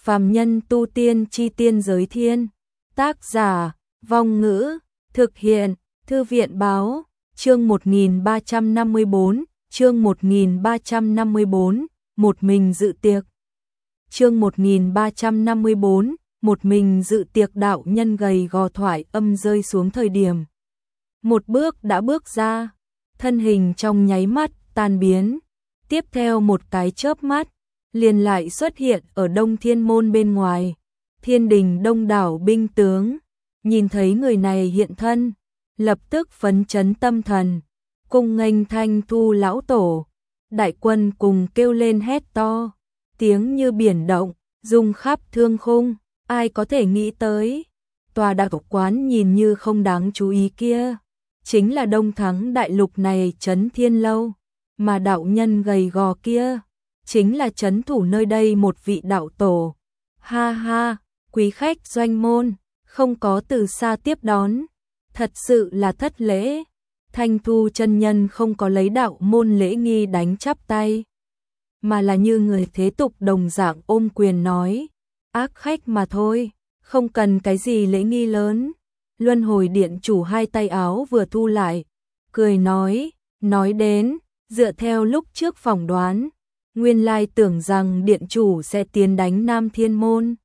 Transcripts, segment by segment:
Phàm nhân tu tiên chi tiên giới thiên. Tác giả, Vong Ngữ, thực hiện, Thư viện Báo, chương 1354, chương 1354, một mình dự tiệc. Chương 1354, một mình dự tiệc. Đạo nhân gầy gò thoại âm rơi xuống thời điểm. Một bước đã bước ra, thân hình trong nháy mắt tan biến, tiếp theo một cái chớp mắt, liền lại xuất hiện ở Đông Thiên môn bên ngoài. Thiên đình đông đảo binh tướng, nhìn thấy người này hiện thân, lập tức phấn chấn tâm thần, cung nghênh Thanh Thu lão tổ. Đại quân cùng kêu lên hét to, tiếng như biển động, rung khắp thương khung. Ai có thể nghĩ tới, tòa đạo quán nhìn như không đáng chú ý kia, chính là Đông Thắng đại lục này trấn Thiên lâu, mà đạo nhân gầy gò kia, chính là trấn thủ nơi đây một vị đạo tổ. Ha ha, quý khách doanh môn, không có từ xa tiếp đón, thật sự là thất lễ. Thanh Thu chân nhân không có lấy đạo môn lễ nghi đánh chắp tay, mà là như người thế tục đồng dạng ôm quyền nói, ác khách mà thôi, không cần cái gì lễ nghi lớn. Luân Hồi Điện chủ hai tay áo vừa thu lại, cười nói đến, dựa theo lúc trước phỏng đoán, nguyên lai tưởng rằng điện chủ sẽ tiến đánh Nam Thiên môn,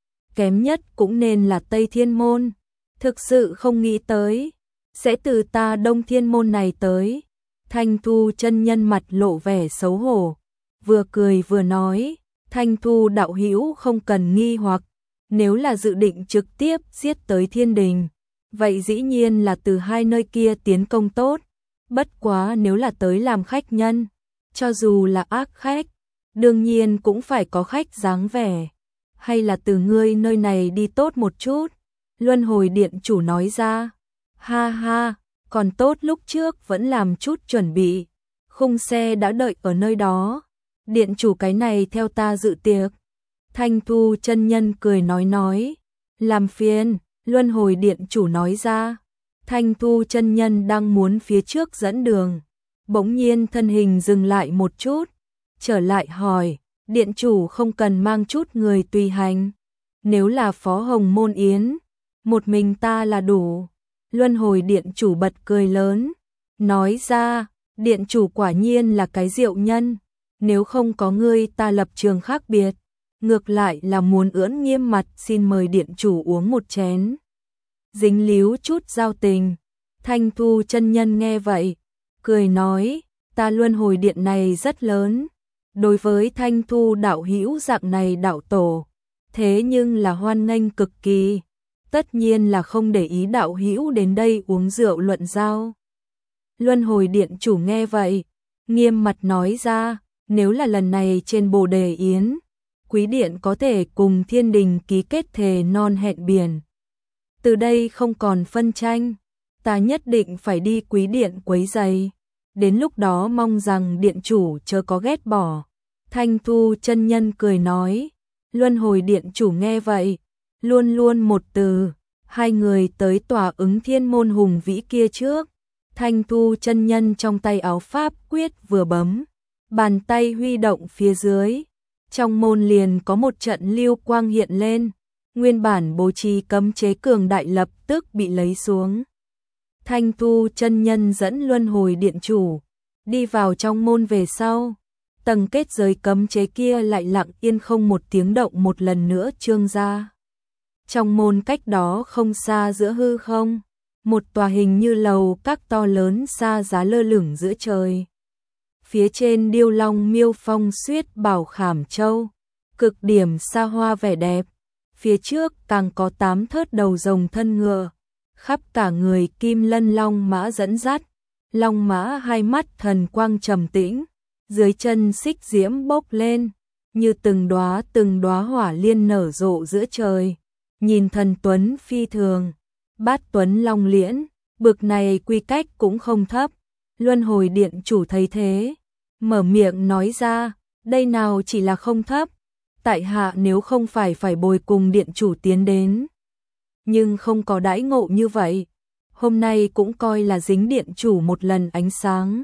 kém nhất cũng nên là Tây Thiên môn, thực sự không nghĩ tới sẽ từ ta Đông Thiên môn này tới. Thanh Thu chân nhân mặt lộ vẻ xấu hổ, vừa cười vừa nói, Thanh Thu đạo hữu không cần nghi hoặc, nếu là dự định trực tiếp giết tới thiên đình, vậy dĩ nhiên là từ hai nơi kia tiến công tốt, bất quá nếu là tới làm khách nhân, cho dù là ác khách, đương nhiên cũng phải có khách dáng vẻ, hay là từ ngươi nơi này đi tốt một chút. Luân Hồi Điện chủ nói ra, ha ha, còn tốt lúc trước vẫn làm chút chuẩn bị, khung xe đã đợi ở nơi đó, điện chủ cái này theo ta dự tiệc. Thanh Thu chân nhân cười nói, làm phiền. Luân Hồi Điện chủ nói ra. Thanh Thu chân nhân đang muốn phía trước dẫn đường, bỗng nhiên thân hình dừng lại một chút, trở lại hỏi, điện chủ không cần mang chút người tùy hành, nếu là Phó Hồng Môn Yến, một mình ta là đủ. Luân Hồi Điện chủ bật cười lớn, nói ra, điện chủ quả nhiên là cái diệu nhân, nếu không có ngươi ta lập trường khác biệt, ngược lại là muốn ưỡn nghiêm mặt xin mời điện chủ uống một chén, dính líu chút giao tình. Thanh Thu chân nhân nghe vậy, cười nói, ta Luân Hồi Điện này rất lớn, đối với Thanh Thu đạo hữu dạng này đạo tổ, thế nhưng là hoan nghênh cực kỳ, tất nhiên là không để ý đạo hữu đến đây uống rượu luận giao. Luân Hồi Điện chủ nghe vậy, nghiêm mặt nói ra, nếu là lần này trên Bồ Đề Yến, quý điện có thể cùng thiên đình ký kết thề non hẹn biển, từ đây không còn phân tranh, ta nhất định phải đi quý điện quấy giày, đến lúc đó mong rằng điện chủ chớ có ghét bỏ. Thanh Thu chân nhân cười nói, Luân Hồi Điện chủ nghe vậy, luôn luôn một từ, hai người tới tòa ứng thiên môn hùng vĩ kia trước. Thanh Thu chân nhân trong tay áo pháp quyết vừa bấm, bàn tay huy động phía dưới, trong môn liền có một trận lưu quang hiện lên, nguyên bản bố trí cấm chế cường đại lập tức bị lấy xuống. Thanh Thu chân nhân dẫn Luân Hồi Điện chủ đi vào trong môn về sau, tầng kết giới cấm chế kia lại lặng yên không một tiếng động một lần nữa trương ra. Trong môn cách đó không xa giữa hư không, một tòa hình như lầu các to lớn xa giá lơ lửng giữa trời. Phía trên điêu long miêu phong xuyết bảo khảm châu, cực điểm xa hoa vẻ đẹp. Phía trước càng có 8 thớt đầu rồng thân ngựa, khắp cả người kim lân long mã dẫn dắt, long mã hai mắt thần quang trầm tĩnh, dưới chân xích diễm bốc lên, như từng đóa hỏa liên nở rộ giữa trời, nhìn thần tuấn phi thường, bát tuấn long liễn, bực này quy cách cũng không thấp. Luân Hồi Điện chủ thấy thế, mở miệng nói ra, đây nào chỉ là không thấp, tại hạ nếu không phải bồi cùng điện chủ tiến đến, nhưng không có đãi ngộ như vậy, hôm nay cũng coi là dính điện chủ một lần ánh sáng.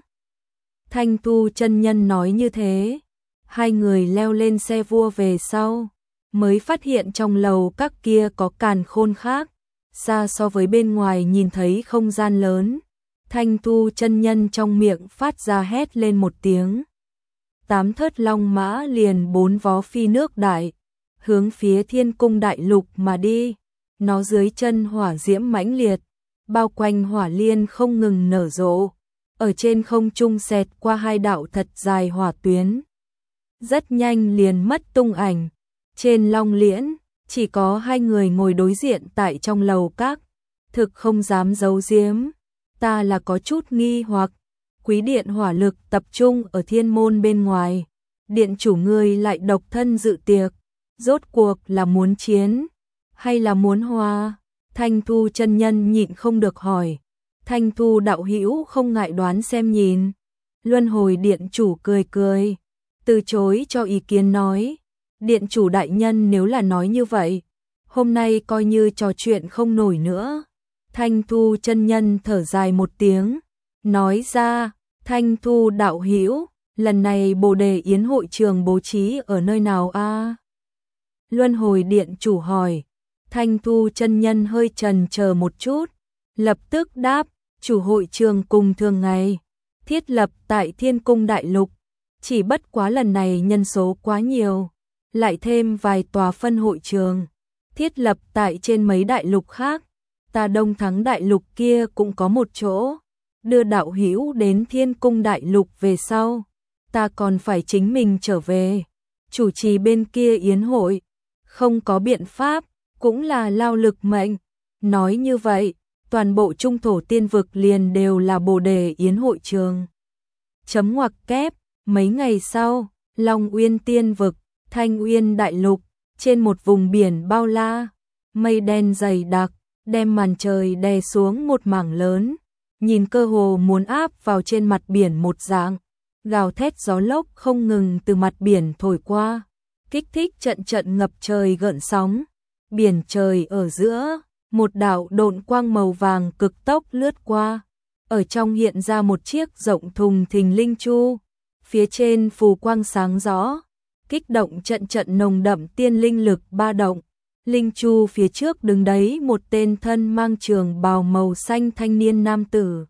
Thanh Thu chân nhân nói như thế, hai người leo lên xe vua về sau, mới phát hiện trong lầu các kia có càn khôn khác, xa so với bên ngoài nhìn thấy không gian lớn. Thanh Thu chân nhân trong miệng phát ra hét lên một tiếng. 8 thớt long mã liền 4 vó phi nước đại, hướng phía Thiên Cung Đại Lục mà đi. Nó dưới chân hỏa diễm mãnh liệt, bao quanh hỏa liên không ngừng nở rộ, ở trên không trung xẹt qua 2 đạo thật dài hỏa tuyến. Rất nhanh liền mất tung ảnh. Trên Long Liễn, chỉ có 2 người ngồi đối diện tại trong lầu các, thực không dám giấu giếm. Ta là có chút nghi hoặc, quý điện hỏa lực tập trung ở thiên môn bên ngoài, điện chủ ngươi lại độc thân dự tiệc, rốt cuộc là muốn chiến, hay là muốn hòa? Thanh Thu chân nhân nhịn không được hỏi. Thanh Thu đạo hữu không ngại đoán xem nhìn. Luân hồi điện chủ cười cười, từ chối cho ý kiến nói. Điện chủ đại nhân nếu là nói như vậy, hôm nay coi như trò chuyện không nổi nữa. Thanh Thu chân nhân thở dài một tiếng, nói ra, Thanh Thu đạo hữu, lần này Bồ Đề Yến hội trường bố trí ở nơi nào a? Luân hồi điện chủ hỏi. Thanh Thu chân nhân hơi chần chờ một chút, lập tức đáp, chủ hội trường cùng thường ngày, thiết lập tại Thiên Cung Đại Lục, chỉ bất quá lần này nhân số quá nhiều, lại thêm vài tòa phân hội trường, thiết lập tại trên mấy đại lục khác. Ta Đông Thắng Đại Lục kia cũng có một chỗ, đưa đạo hữu đến Thiên Cung Đại Lục về sau, ta còn phải chính mình trở về, chủ trì bên kia yến hội, không có biện pháp, cũng là lao lực mệnh. Nói như vậy, toàn bộ trung thổ tiên vực liền đều là Bồ Đề Yến hội trường. Chấm ngoặc kép, mấy ngày sau, Long Uyên tiên vực, Thanh Uyên Đại Lục, trên một vùng biển bao la, mây đen dày đặc, đem màn trời đè xuống một mảng lớn, nhìn cơ hồ muốn áp vào trên mặt biển một dạng, gào thét gió lốc không ngừng từ mặt biển thổi qua, kích thích trận trận ngập trời gợn sóng. Biển trời ở giữa, một đạo độn quang màu vàng cực tốc lướt qua, ở trong hiện ra một chiếc rộng thùng thình linh chu, phía trên phù quang sáng rõ, kích động trận trận nồng đậm tiên linh lực ba động. Linh chu phía trước đứng đấy một tên thân mang trường bào màu xanh thanh niên nam tử.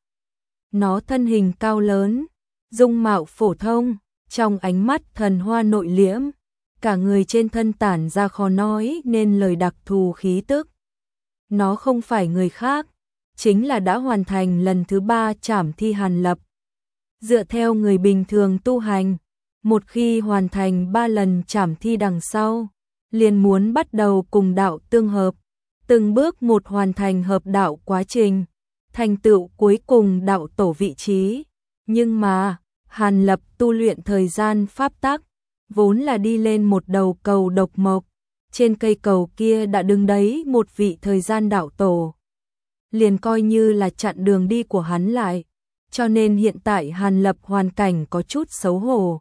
Nó thân hình cao lớn, dung mạo phổ thông, trong ánh mắt thần hoa nội liễm, cả người trên thân tản ra khó nói nên lời đặc thù khí tức. Nó không phải người khác, chính là đã hoàn thành lần thứ 3 trảm thi Hàn Lập. Dựa theo người bình thường tu hành, một khi hoàn thành 3 lần trảm thi đằng sau, liền muốn bắt đầu cùng đạo tương hợp, từng bước một hoàn thành hợp đạo quá trình, thành tựu cuối cùng đạo tổ vị trí. Nhưng mà, Hàn Lập tu luyện thời gian pháp tắc, vốn là đi lên một đầu cầu độc mộc, trên cây cầu kia đã đứng đấy một vị thời gian đạo tổ. Liền coi như là chặn đường đi của hắn lại, cho nên hiện tại Hàn Lập hoàn cảnh có chút xấu hổ.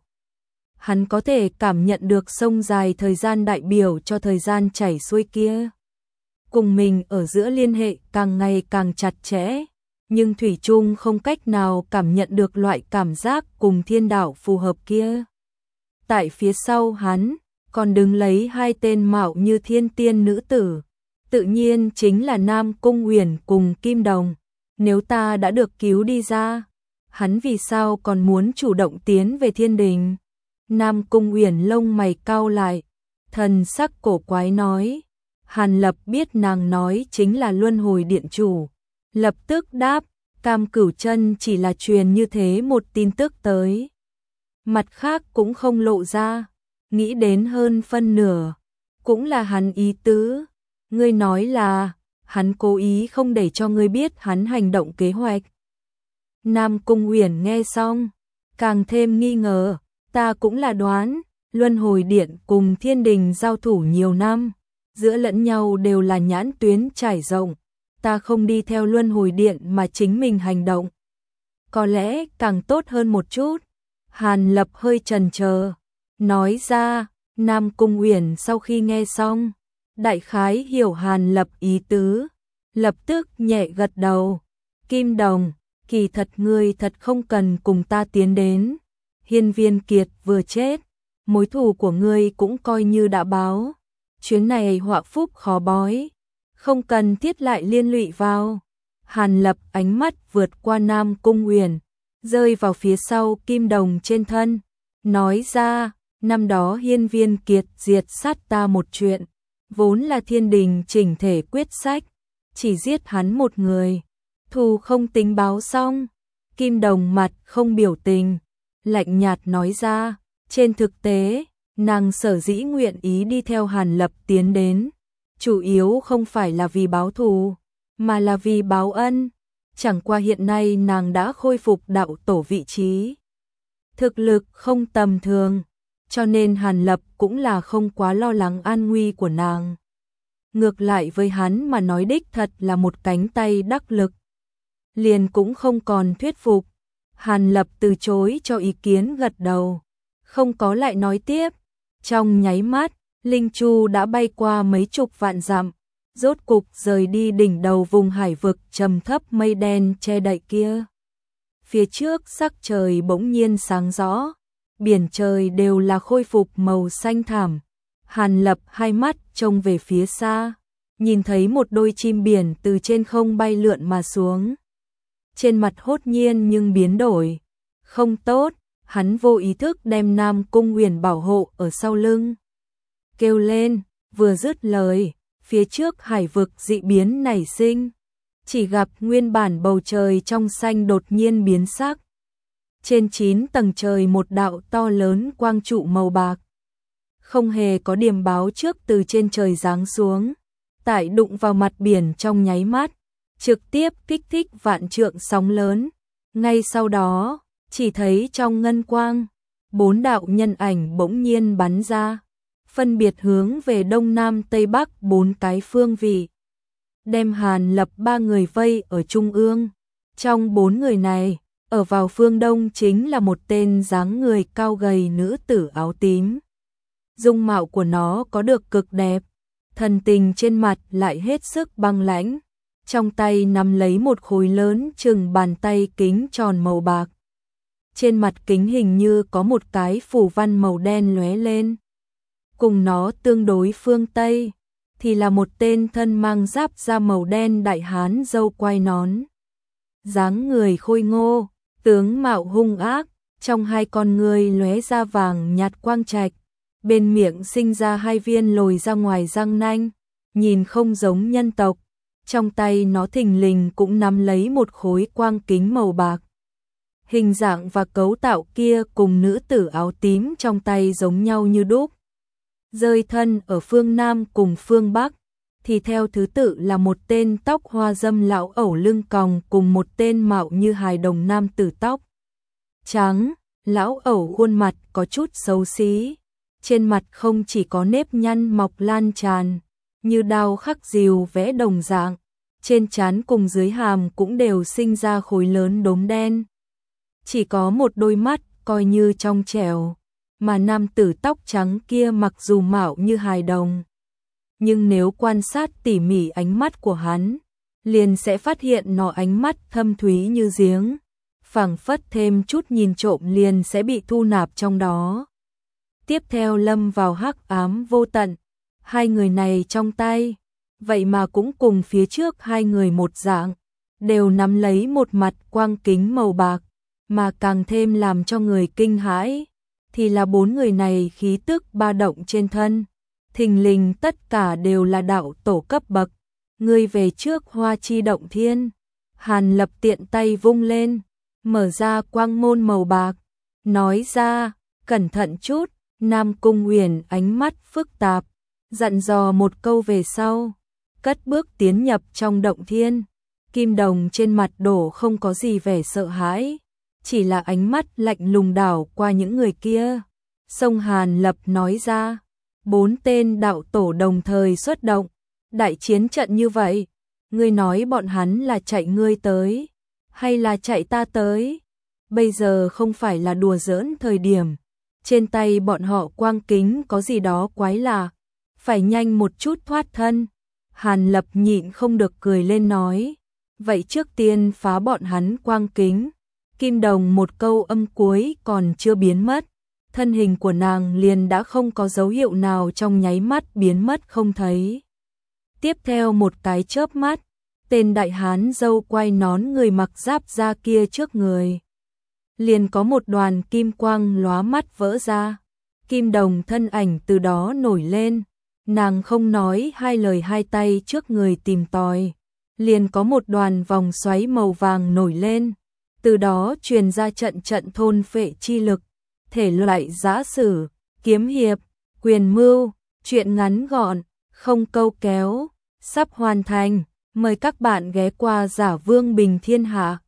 Hắn có thể cảm nhận được sông dài thời gian đại biểu cho thời gian chảy xuôi kia. Cùng mình ở giữa liên hệ càng ngày càng chặt chẽ, nhưng thủy chung không cách nào cảm nhận được loại cảm giác cùng thiên đạo phù hợp kia. Tại phía sau hắn, còn đứng lấy 2 tên mạo như thiên tiên nữ tử, tự nhiên chính là Nam Cung Uyển cùng Kim Đồng. Nếu ta đã được cứu đi ra, hắn vì sao còn muốn chủ động tiến về thiên đình? Nam Cung Uyển lông mày cau lại, thần sắc cổ quái nói. Hàn Lập biết nàng nói chính là Luân Hồi Điện chủ, lập tức đáp, Cam Cửu Chân chỉ là truyền như thế một tin tức tới. Mặt khác cũng không lộ ra, nghĩ đến hơn phân nửa, cũng là hắn ý tứ. Ngươi nói là, hắn cố ý không để cho ngươi biết hắn hành động kế hoạch. Nam Cung Uyển nghe xong, càng thêm nghi ngờ, ta cũng là đoán, Luân Hồi Điện cùng Thiên Đình giao thủ nhiều năm, giữa lẫn nhau đều là nhãn tuyến trải rộng, ta không đi theo Luân Hồi Điện mà chính mình hành động, có lẽ càng tốt hơn một chút. Hàn Lập hơi chần chờ, nói ra. Nam Cung Uyển sau khi nghe xong, đại khái hiểu Hàn Lập ý tứ, lập tức nhẹ gật đầu. Kim Đồng, kỳ thật ngươi thật không cần cùng ta tiến đến. Hiên Viên Kiệt vừa chết, mối thù của ngươi cũng coi như đã báo. chuyến này họa phúc khó bói, không cần thiết lại liên lụy vào. Hàn Lập ánh mắt vượt qua Nam Cung Uyển, rơi vào phía sau Kim Đồng trên thân, nói ra, năm đó Hiên Viên Kiệt diệt sát ta một chuyện, vốn là thiên đình chỉnh thể quyết sách, chỉ giết hắn một người, thù không tính báo xong. Kim Đồng mặt không biểu tình, lạnh nhạt nói ra, trên thực tế, nàng sở dĩ nguyện ý đi theo Hàn Lập tiến đến, chủ yếu không phải là vì báo thù, mà là vì báo ân. Chẳng qua hiện nay nàng đã khôi phục đạo tổ vị trí, thực lực không tầm thường, cho nên Hàn Lập cũng là không quá lo lắng an nguy của nàng. Ngược lại với hắn mà nói đích thật là một cánh tay đắc lực, liền cũng không còn thuyết phục. Hàn Lập từ chối cho ý kiến gật đầu, không có lại nói tiếp. Trong nháy mắt, Linh Chu đã bay qua mấy chục vạn dặm, rốt cục rời đi đỉnh đầu vùng hải vực trầm thấp mây đen che đậy kia. Phía trước sắc trời bỗng nhiên sáng rõ, biển trời đều là khôi phục màu xanh thẳm. Hàn Lập hai mắt trông về phía xa, nhìn thấy một đôi chim biển từ trên không bay lượn mà xuống. Trên mặt hốt nhiên nhưng biến đổi, không tốt, hắn vô ý thức đem Nam Cung Uyển bảo hộ ở sau lưng. Kêu lên, vừa dứt lời, phía trước hải vực dị biến nảy sinh, chỉ gặp nguyên bản bầu trời trong xanh đột nhiên biến sắc. Trên 9 tầng trời một đạo to lớn quang trụ màu bạc, không hề có điềm báo trước từ trên trời giáng xuống, tại đụng vào mặt biển trong nháy mắt, trực tiếp kích thích vạn trượng sóng lớn. Ngay sau đó, chỉ thấy trong ngân quang, 4 đạo nhân ảnh bỗng nhiên bắn ra, phân biệt hướng về đông nam tây bắc 4 cái phương vị, đem Hàn Lập 3 người vây ở trung ương. Trong 4 người này, ở vào phương đông chính là một tên dáng người cao gầy nữ tử áo tím. Dung mạo của nó có được cực đẹp, thần tình trên mặt lại hết sức băng lãnh, trong tay nắm lấy một khối lớn chừng bàn tay kính tròn màu bạc. Trên mặt kính hình như có một cái phù văn màu đen lóe lên. Cùng nó tương đối phương Tây, thì là một tên thân mang giáp da màu đen đại hán râu quai nón. Dáng người khôi ngô, tướng mạo hung ác, trong hai con ngươi lóe ra vàng nhạt quang trạch, bên miệng sinh ra 2 viên lồi ra ngoài răng nanh, nhìn không giống nhân tộc. Trong tay nó thình lình cũng nắm lấy một khối quang kính màu bạc. Hình dạng và cấu tạo kia cùng nữ tử áo tím trong tay giống nhau như đúc. Rơi thân ở phương Nam cùng phương Bắc, thì theo thứ tự là một tên tóc hoa dâm lão ẩu lưng còng cùng một tên mạo như hài đồng nam tử tóc trắng. Lão ẩu khuôn mặt có chút xấu xí, trên mặt không chỉ có nếp nhăn mọc lan tràn, như đao khắc dìu vẽ đồng dạng, trên trán cùng dưới hàm cũng đều sinh ra khối lớn đốm đen. Chỉ có một đôi mắt coi như trong trẻo, mà nam tử tóc trắng kia mặc dù mạo như hài đồng, nhưng nếu quan sát tỉ mỉ ánh mắt của hắn, liền sẽ phát hiện nó ánh mắt thâm thúy như giếng, phảng phất thêm chút nhìn trộm liền sẽ bị thu nạp trong đó. Tiếp theo lâm vào hắc ám vô tận. Hai người này trong tay, vậy mà cũng cùng phía trước hai người một dạng, đều nắm lấy một mặt quang kính màu bạc, mà càng thêm làm cho người kinh hãi, thì là 4 người này khí tức ba động trên thân, thình lình tất cả đều là đạo tổ cấp bậc. Ngươi về trước Hoa Chi Động Thiên. Hàn Lập tiện tay vung lên, mở ra quang môn màu bạc, nói ra, cẩn thận chút. Nam Cung Uyển ánh mắt phức tạp, dặn dò một câu về sau, cất bước tiến nhập trong động thiên. Kim Đồng trên mặt đổ không có gì vẻ sợ hãi, chỉ là ánh mắt lạnh lùng đảo qua những người kia. Song Hàn Lập nói ra, 4 tên đạo tổ đồng thời xuất động, đại chiến trận như vậy, ngươi nói bọn hắn là chạy ngươi tới, hay là chạy ta tới? Bây giờ không phải là đùa giỡn thời điểm. Trên tay bọn họ quang kính có gì đó quái lạ, phải nhanh một chút thoát thân. Hàn Lập nhịn không được cười lên nói, vậy trước tiên phá bọn hắn quang kính. Kim Đồng một câu âm cuối còn chưa biến mất, thân hình của nàng liền đã không có dấu hiệu nào trong nháy mắt biến mất không thấy. Tiếp theo một cái chớp mắt, tên đại hán râu quai nón người mặc giáp da kia trước người. Liền có một đoàn kim quang lóa mắt vỡ ra, Kim Đồng thân ảnh từ đó nổi lên, nàng không nói hai lời hai tay trước người tìm tòi. Liền có một đoàn vòng xoáy màu vàng nổi lên, từ đó truyền ra trận trận thôn phệ chi lực, thể loại giã sử, kiếm hiệp, quyền mưu, truyện ngắn gọn, không câu kéo, sắp hoàn thành, mời các bạn ghé qua Giả Vương Bình Thiên Hạ.